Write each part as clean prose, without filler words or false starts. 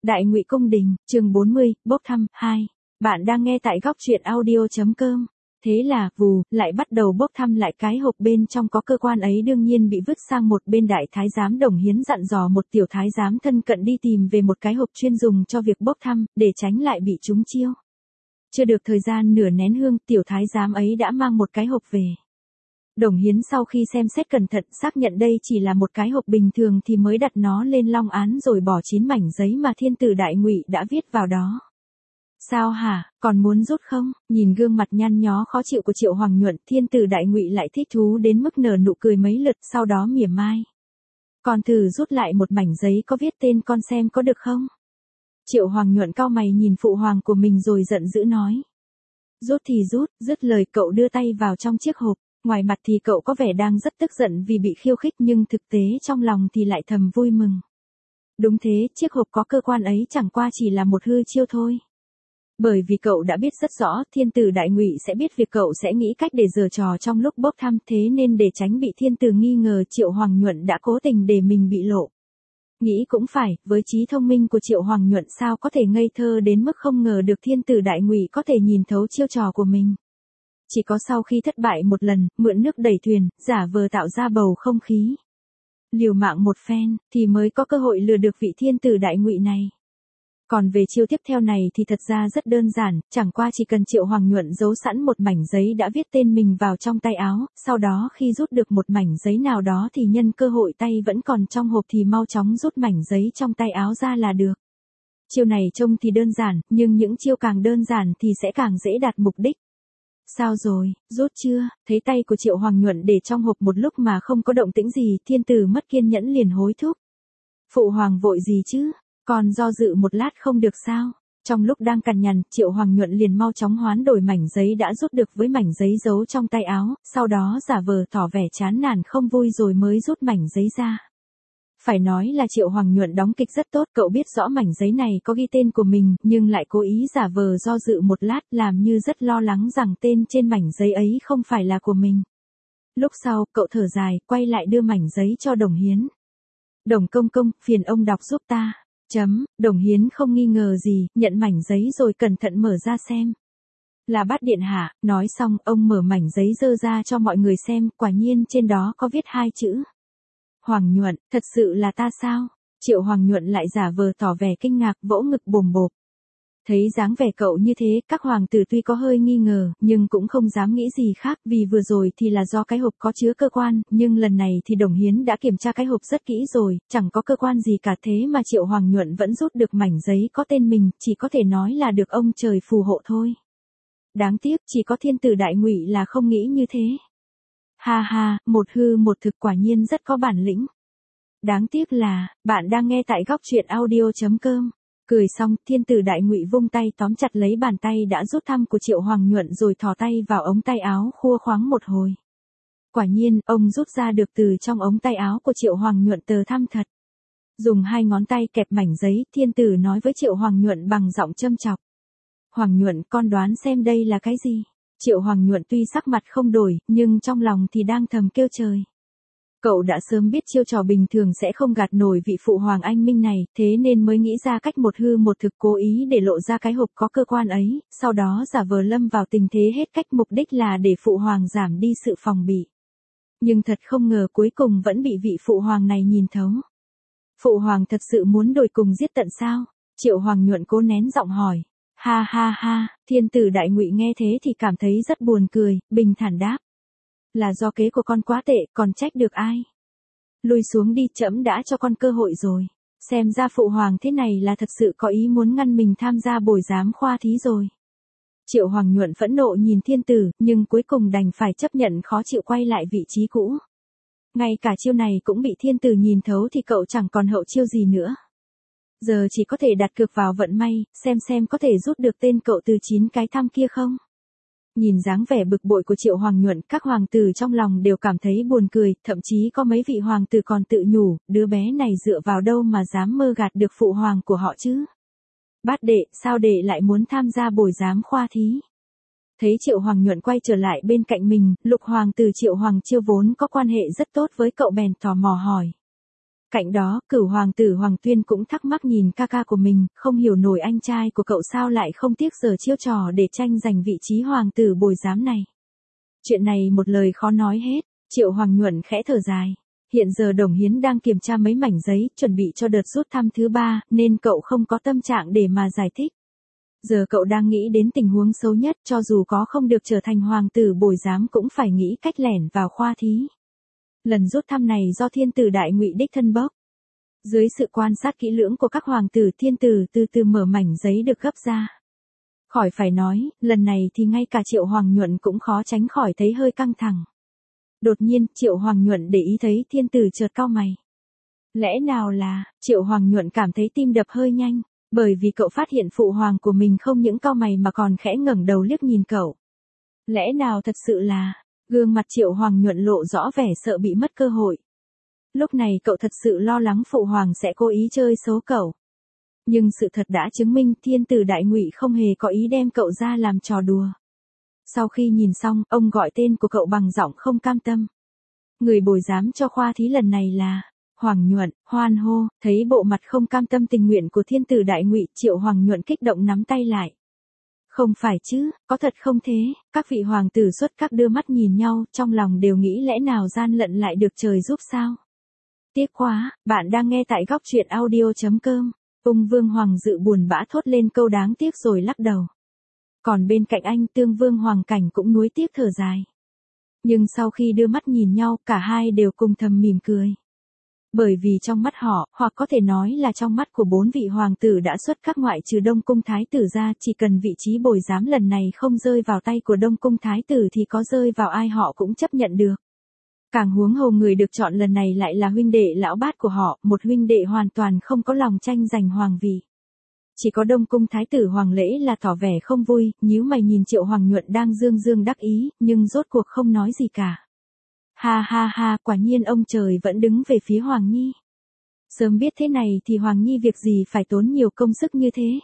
Đại Ngụy Cung Đình, chương 40, bốc thăm, 2. Bạn đang nghe tại góc truyện audio.com. Thế là, vù, lại bắt đầu bốc thăm lại cái hộp bên trong có cơ quan ấy đương nhiên bị vứt sang một bên. Đại thái giám Đồng Hiến dặn dò một tiểu thái giám thân cận đi tìm về một cái hộp chuyên dùng cho việc bốc thăm, để tránh lại bị trúng chiêu. Chưa được thời gian nửa nén hương, tiểu thái giám ấy đã mang một cái hộp về. Đồng Hiến sau khi xem xét cẩn thận xác nhận đây chỉ là một cái hộp bình thường thì mới đặt nó lên long án rồi bỏ 9 mảnh giấy mà thiên tử Đại Ngụy đã viết vào đó. Sao hả, còn muốn rút không? Nhìn gương mặt nhăn nhó khó chịu của Triệu Hoàng Nhuận, thiên tử Đại Ngụy lại thích thú đến mức nở nụ cười mấy lượt, sau đó mỉa mai. Con thử rút lại một mảnh giấy có viết tên con xem có được không? Triệu Hoàng Nhuận cau mày nhìn phụ hoàng của mình rồi giận dữ nói. Rút thì rút, dứt lời cậu đưa tay vào trong chiếc hộp. Ngoài mặt thì cậu có vẻ đang rất tức giận vì bị khiêu khích nhưng thực tế trong lòng thì lại thầm vui mừng. Đúng thế, chiếc hộp có cơ quan ấy chẳng qua chỉ là một hư chiêu thôi. Bởi vì cậu đã biết rất rõ thiên tử Đại Ngụy sẽ biết việc cậu sẽ nghĩ cách để giở trò trong lúc bốc thăm, thế nên để tránh bị thiên tử nghi ngờ Triệu Hoàng Nhuận đã cố tình để mình bị lộ. Nghĩ cũng phải, với trí thông minh của Triệu Hoàng Nhuận sao có thể ngây thơ đến mức không ngờ được thiên tử Đại Ngụy có thể nhìn thấu chiêu trò của mình. Chỉ có sau khi thất bại một lần, mượn nước đẩy thuyền, giả vờ tạo ra bầu không khí. Liều mạng một phen, thì mới có cơ hội lừa được vị thiên tử Đại Ngụy này. Còn về chiêu tiếp theo này thì thật ra rất đơn giản, chẳng qua chỉ cần Triệu Hoàng Nhuận giấu sẵn một mảnh giấy đã viết tên mình vào trong tay áo, sau đó khi rút được một mảnh giấy nào đó thì nhân cơ hội tay vẫn còn trong hộp thì mau chóng rút mảnh giấy trong tay áo ra là được. Chiêu này trông thì đơn giản, nhưng những chiêu càng đơn giản thì sẽ càng dễ đạt mục đích. Sao rồi, rút chưa? Thấy tay của Triệu Hoàng Nhuận để trong hộp một lúc mà không có động tĩnh gì, thiên tử mất kiên nhẫn liền hối thúc. Phụ hoàng vội gì chứ? Còn do dự một lát không được sao? Trong lúc đang cằn nhằn, Triệu Hoàng Nhuận liền mau chóng hoán đổi mảnh giấy đã rút được với mảnh giấy giấu trong tay áo, sau đó giả vờ tỏ vẻ chán nản không vui rồi mới rút mảnh giấy ra. Phải nói là Triệu Hoàng Nhuận đóng kịch rất tốt, cậu biết rõ mảnh giấy này có ghi tên của mình, nhưng lại cố ý giả vờ do dự một lát làm như rất lo lắng rằng tên trên mảnh giấy ấy không phải là của mình. Lúc sau, cậu thở dài, quay lại đưa mảnh giấy cho Đồng Hiến. Đồng công công, phiền ông đọc giúp ta. Đồng Hiến không nghi ngờ gì, nhận mảnh giấy rồi cẩn thận mở ra xem. Là Bát điện hạ, nói xong, ông mở mảnh giấy dơ ra cho mọi người xem, quả nhiên trên đó có viết 2 chữ. Hoàng Nhuận, thật sự là ta sao? Triệu Hoàng Nhuận lại giả vờ tỏ vẻ kinh ngạc, vỗ ngực bồm bộp. Thấy dáng vẻ cậu như thế, các hoàng tử tuy có hơi nghi ngờ, nhưng cũng không dám nghĩ gì khác, vì vừa rồi thì là do cái hộp có chứa cơ quan, nhưng lần này thì Đồng Hiến đã kiểm tra cái hộp rất kỹ rồi, chẳng có cơ quan gì cả, thế mà Triệu Hoàng Nhuận vẫn rút được mảnh giấy có tên mình, chỉ có thể nói là được ông trời phù hộ thôi. Đáng tiếc, chỉ có thiên tử Đại Ngụy là không nghĩ như thế. Ha ha, một hư một thực, quả nhiên rất có bản lĩnh. Đáng tiếc là, bạn đang nghe tại góc truyện audio.com. Cười xong, thiên tử Đại Ngụy vung tay tóm chặt lấy bàn tay đã rút thăm của Triệu Hoàng Nhuận rồi thò tay vào ống tay áo khua khoáng một hồi. Quả nhiên, ông rút ra được từ trong ống tay áo của Triệu Hoàng Nhuận tờ thăm thật. Dùng 2 ngón tay kẹp mảnh giấy, thiên tử nói với Triệu Hoàng Nhuận bằng giọng châm chọc. Hoàng Nhuận, con đoán xem đây là cái gì? Triệu Hoàng Nhuận tuy sắc mặt không đổi, nhưng trong lòng thì đang thầm kêu trời. Cậu đã sớm biết chiêu trò bình thường sẽ không gạt nổi vị phụ hoàng anh minh này, thế nên mới nghĩ ra cách một hư một thực, cố ý để lộ ra cái hộp có cơ quan ấy, sau đó giả vờ lâm vào tình thế hết cách, mục đích là để phụ hoàng giảm đi sự phòng bị. Nhưng thật không ngờ cuối cùng vẫn bị vị phụ hoàng này nhìn thấu. Phụ hoàng thật sự muốn đồi cùng giết tận sao? Triệu Hoàng Nhuận cố nén giọng hỏi. Ha ha ha, thiên tử Đại Ngụy nghe thế thì cảm thấy rất buồn cười, bình thản đáp. Là do kế của con quá tệ, còn trách được ai? Lui xuống đi, trẫm đã cho con cơ hội rồi. Xem ra phụ hoàng thế này là thật sự có ý muốn ngăn mình tham gia bồi giám khoa thí rồi. Triệu Hoàng Nhuận phẫn nộ nhìn thiên tử, nhưng cuối cùng đành phải chấp nhận khó chịu quay lại vị trí cũ. Ngay cả chiêu này cũng bị thiên tử nhìn thấu thì cậu chẳng còn hậu chiêu gì nữa. Giờ chỉ có thể đặt cược vào vận may, xem có thể rút được tên cậu từ 9 cái thăm kia không. Nhìn dáng vẻ bực bội của Triệu Hoàng Nhuận, các hoàng tử trong lòng đều cảm thấy buồn cười, thậm chí có mấy vị hoàng tử còn tự nhủ, đứa bé này dựa vào đâu mà dám mơ gạt được phụ hoàng của họ chứ. Bát đệ, sao đệ lại muốn tham gia bồi giám khoa thí? Thấy Triệu Hoàng Nhuận quay trở lại bên cạnh mình, lục hoàng tử Triệu Hoàng Chiêu vốn có quan hệ rất tốt với cậu bèn tò mò hỏi. Cạnh đó, Cửu hoàng tử Hoàng Tuyên cũng thắc mắc nhìn ca ca của mình, không hiểu nổi anh trai của cậu sao lại không tiếc giờ chiêu trò để tranh giành vị trí hoàng tử bồi giám này. Chuyện này một lời khó nói hết, Triệu Hoàng Nhuận khẽ thở dài. Hiện giờ Đồng Hiến đang kiểm tra mấy mảnh giấy, chuẩn bị cho đợt rút thăm thứ 3, nên cậu không có tâm trạng để mà giải thích. Giờ cậu đang nghĩ đến tình huống xấu nhất, cho dù có không được trở thành hoàng tử bồi giám cũng phải nghĩ cách lẻn vào khoa thí. Lần rút thăm này do thiên tử Đại Ngụy đích thân bốc. Dưới sự quan sát kỹ lưỡng của các hoàng tử, thiên tử từ từ mở mảnh giấy được gấp ra. Khỏi phải nói, lần này thì ngay cả Triệu Hoàng Nhuận cũng khó tránh khỏi thấy hơi căng thẳng. Đột nhiên, Triệu Hoàng Nhuận để ý thấy thiên tử chợt cau mày. Lẽ nào là, Triệu Hoàng Nhuận cảm thấy tim đập hơi nhanh, bởi vì cậu phát hiện phụ hoàng của mình không những cau mày mà còn khẽ ngẩng đầu liếc nhìn cậu. Lẽ nào thật sự là, gương mặt Triệu Hoàng Nhuận lộ rõ vẻ sợ bị mất cơ hội. Lúc này cậu thật sự lo lắng phụ hoàng sẽ cố ý chơi xấu cậu. Nhưng sự thật đã chứng minh thiên tử Đại Ngụy không hề có ý đem cậu ra làm trò đùa. Sau khi nhìn xong, ông gọi tên của cậu bằng giọng không cam tâm. Người bồi giám cho khoa thí lần này là Hoàng Nhuận. Hoan hô, thấy bộ mặt không cam tâm tình nguyện của thiên tử Đại Ngụy, Triệu Hoàng Nhuận kích động nắm tay lại. Không phải chứ, có thật không thế? Các vị hoàng tử xuất các đưa mắt nhìn nhau, trong lòng đều nghĩ lẽ nào gian lận lại được trời giúp sao? Tiếc quá, bạn đang nghe tại góc truyện audio.com. Ung Vương Hoàng Dự buồn bã thốt lên câu đáng tiếc rồi lắc đầu. Còn bên cạnh anh Tương Vương Hoàng Cảnh cũng nuối tiếc thở dài. Nhưng sau khi đưa mắt nhìn nhau, cả hai đều cùng thầm mỉm cười. Bởi vì trong mắt họ, hoặc có thể nói là trong mắt của 4 vị hoàng tử đã xuất các ngoại trừ Đông Cung Thái tử ra, chỉ cần vị trí bồi giám lần này không rơi vào tay của Đông Cung Thái tử thì có rơi vào ai họ cũng chấp nhận được. Càng huống hồ người được chọn lần này lại là huynh đệ lão bát của họ, một huynh đệ hoàn toàn không có lòng tranh giành hoàng vị. Chỉ có Đông Cung Thái tử Hoàng Lễ là tỏ vẻ không vui, nhíu mày nhìn Triệu Hoàng Nhuận đang dương dương đắc ý, nhưng rốt cuộc không nói gì cả. Ha ha ha, quả nhiên ông trời vẫn đứng về phía Hoàng Nhi. Sớm biết thế này thì Hoàng Nhi việc gì phải tốn nhiều công sức như thế.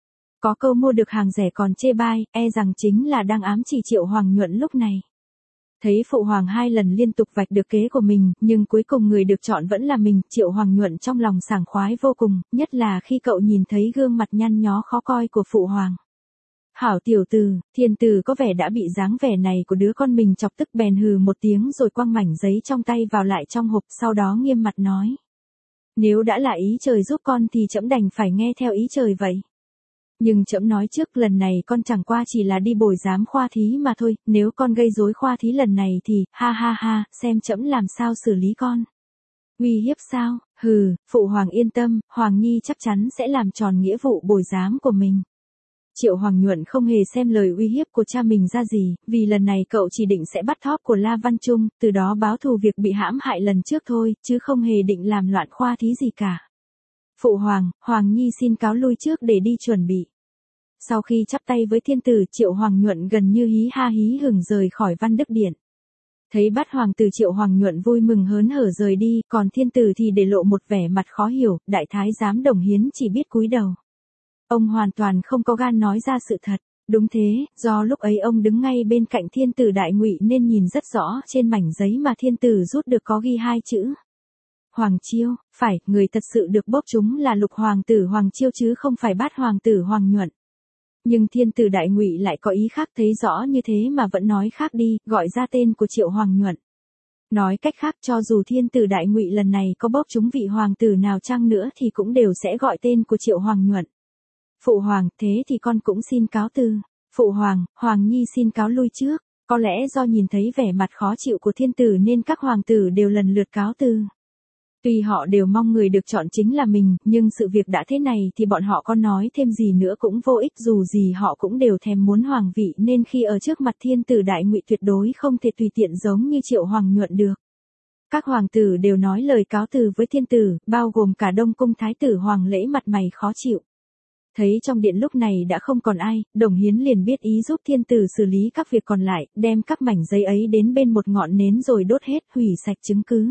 Có câu mua được hàng rẻ còn chê bai, e rằng chính là đang ám chỉ Triệu Hoàng Nhuận lúc này. Thấy phụ hoàng 2 lần liên tục vạch được kế của mình, nhưng cuối cùng người được chọn vẫn là mình, Triệu Hoàng Nhuận trong lòng sảng khoái vô cùng, nhất là khi cậu nhìn thấy gương mặt nhăn nhó khó coi của phụ hoàng. Hảo tiểu tử, thiên tử có vẻ đã bị dáng vẻ này của đứa con mình chọc tức bèn hừ một tiếng rồi quăng mảnh giấy trong tay vào lại trong hộp, sau đó nghiêm mặt nói. Nếu đã là ý trời giúp con thì trẫm đành phải nghe theo ý trời vậy. Nhưng trẫm nói trước lần này con chẳng qua chỉ là đi bồi giám khoa thí mà thôi, nếu con gây rối khoa thí lần này thì, ha ha ha, xem trẫm làm sao xử lý con. Uy hiếp sao? Hừ, phụ hoàng yên tâm, Hoàng Nhi chắc chắn sẽ làm tròn nghĩa vụ bồi giám của mình. Triệu Hoàng Nhuận không hề xem lời uy hiếp của cha mình ra gì, vì lần này cậu chỉ định sẽ bắt thóp của La Văn Trung, từ đó báo thù việc bị hãm hại lần trước thôi, chứ không hề định làm loạn khoa thí gì cả. Phụ hoàng, Hoàng Nhi xin cáo lui trước để đi chuẩn bị. Sau khi chắp tay với thiên tử, Triệu Hoàng Nhuận gần như hí ha hí hửng rời khỏi Văn Đức Điện. Thấy bát hoàng tử Triệu Hoàng Nhuận vui mừng hớn hở rời đi, còn thiên tử thì để lộ một vẻ mặt khó hiểu, đại thái giám Đồng Hiến chỉ biết cúi đầu. Ông hoàn toàn không có gan nói ra sự thật. Đúng thế, do lúc ấy ông đứng ngay bên cạnh thiên tử Đại Ngụy nên nhìn rất rõ trên mảnh giấy mà thiên tử rút được có ghi 2 chữ. Hoàng Chiêu, phải, người thật sự được bốc chúng là lục hoàng tử Hoàng Chiêu chứ không phải bát hoàng tử Hoàng Nhuận. Nhưng thiên tử Đại Ngụy lại có ý khác, thấy rõ như thế mà vẫn nói khác đi, gọi ra tên của Triệu Hoàng Nhuận. Nói cách khác, cho dù thiên tử Đại Ngụy lần này có bốc chúng vị hoàng tử nào chăng nữa thì cũng đều sẽ gọi tên của Triệu Hoàng Nhuận. Phụ hoàng, thế thì con cũng xin cáo từ. Phụ hoàng, Hoàng Nhi xin cáo lui trước. Có lẽ do nhìn thấy vẻ mặt khó chịu của thiên tử nên các hoàng tử đều lần lượt cáo từ. Tuy họ đều mong người được chọn chính là mình, nhưng sự việc đã thế này thì bọn họ có nói thêm gì nữa cũng vô ích, dù gì họ cũng đều thèm muốn hoàng vị nên khi ở trước mặt thiên tử Đại Ngụy tuyệt đối không thể tùy tiện giống như Triệu Hoàng Nhuận được. Các hoàng tử đều nói lời cáo từ với thiên tử, bao gồm cả Đông Cung Thái tử Hoàng Lễ mặt mày khó chịu. Thấy trong điện lúc này đã không còn ai, Đồng Hiến liền biết ý giúp thiên tử xử lý các việc còn lại, đem các mảnh giấy ấy đến bên một ngọn nến rồi đốt hết, hủy sạch chứng cứ.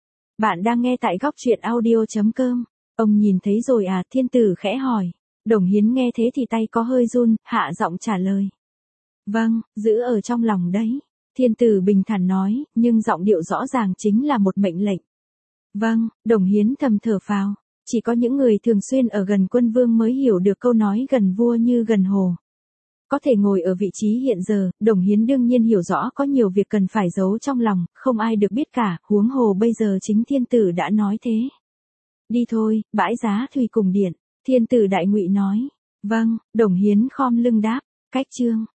Bạn đang nghe tại góc truyện audio.com. Ông nhìn thấy rồi à, thiên tử khẽ hỏi. Đồng Hiến nghe thế thì tay có hơi run, hạ giọng trả lời. Vâng, giữ ở trong lòng đấy. Thiên tử bình thản nói, nhưng giọng điệu rõ ràng chính là một mệnh lệnh. Vâng, Đồng Hiến thầm thở phào. Chỉ có những người thường xuyên ở gần quân vương mới hiểu được câu nói gần vua như gần hồ. Có thể ngồi ở vị trí hiện giờ, Đồng Hiến đương nhiên hiểu rõ có nhiều việc cần phải giấu trong lòng, không ai được biết cả, huống hồ bây giờ chính thiên tử đã nói thế. Đi thôi, bãi giá thủy cùng điện, thiên tử Đại Ngụy nói. Vâng, Đồng Hiến khom lưng đáp, cách chương.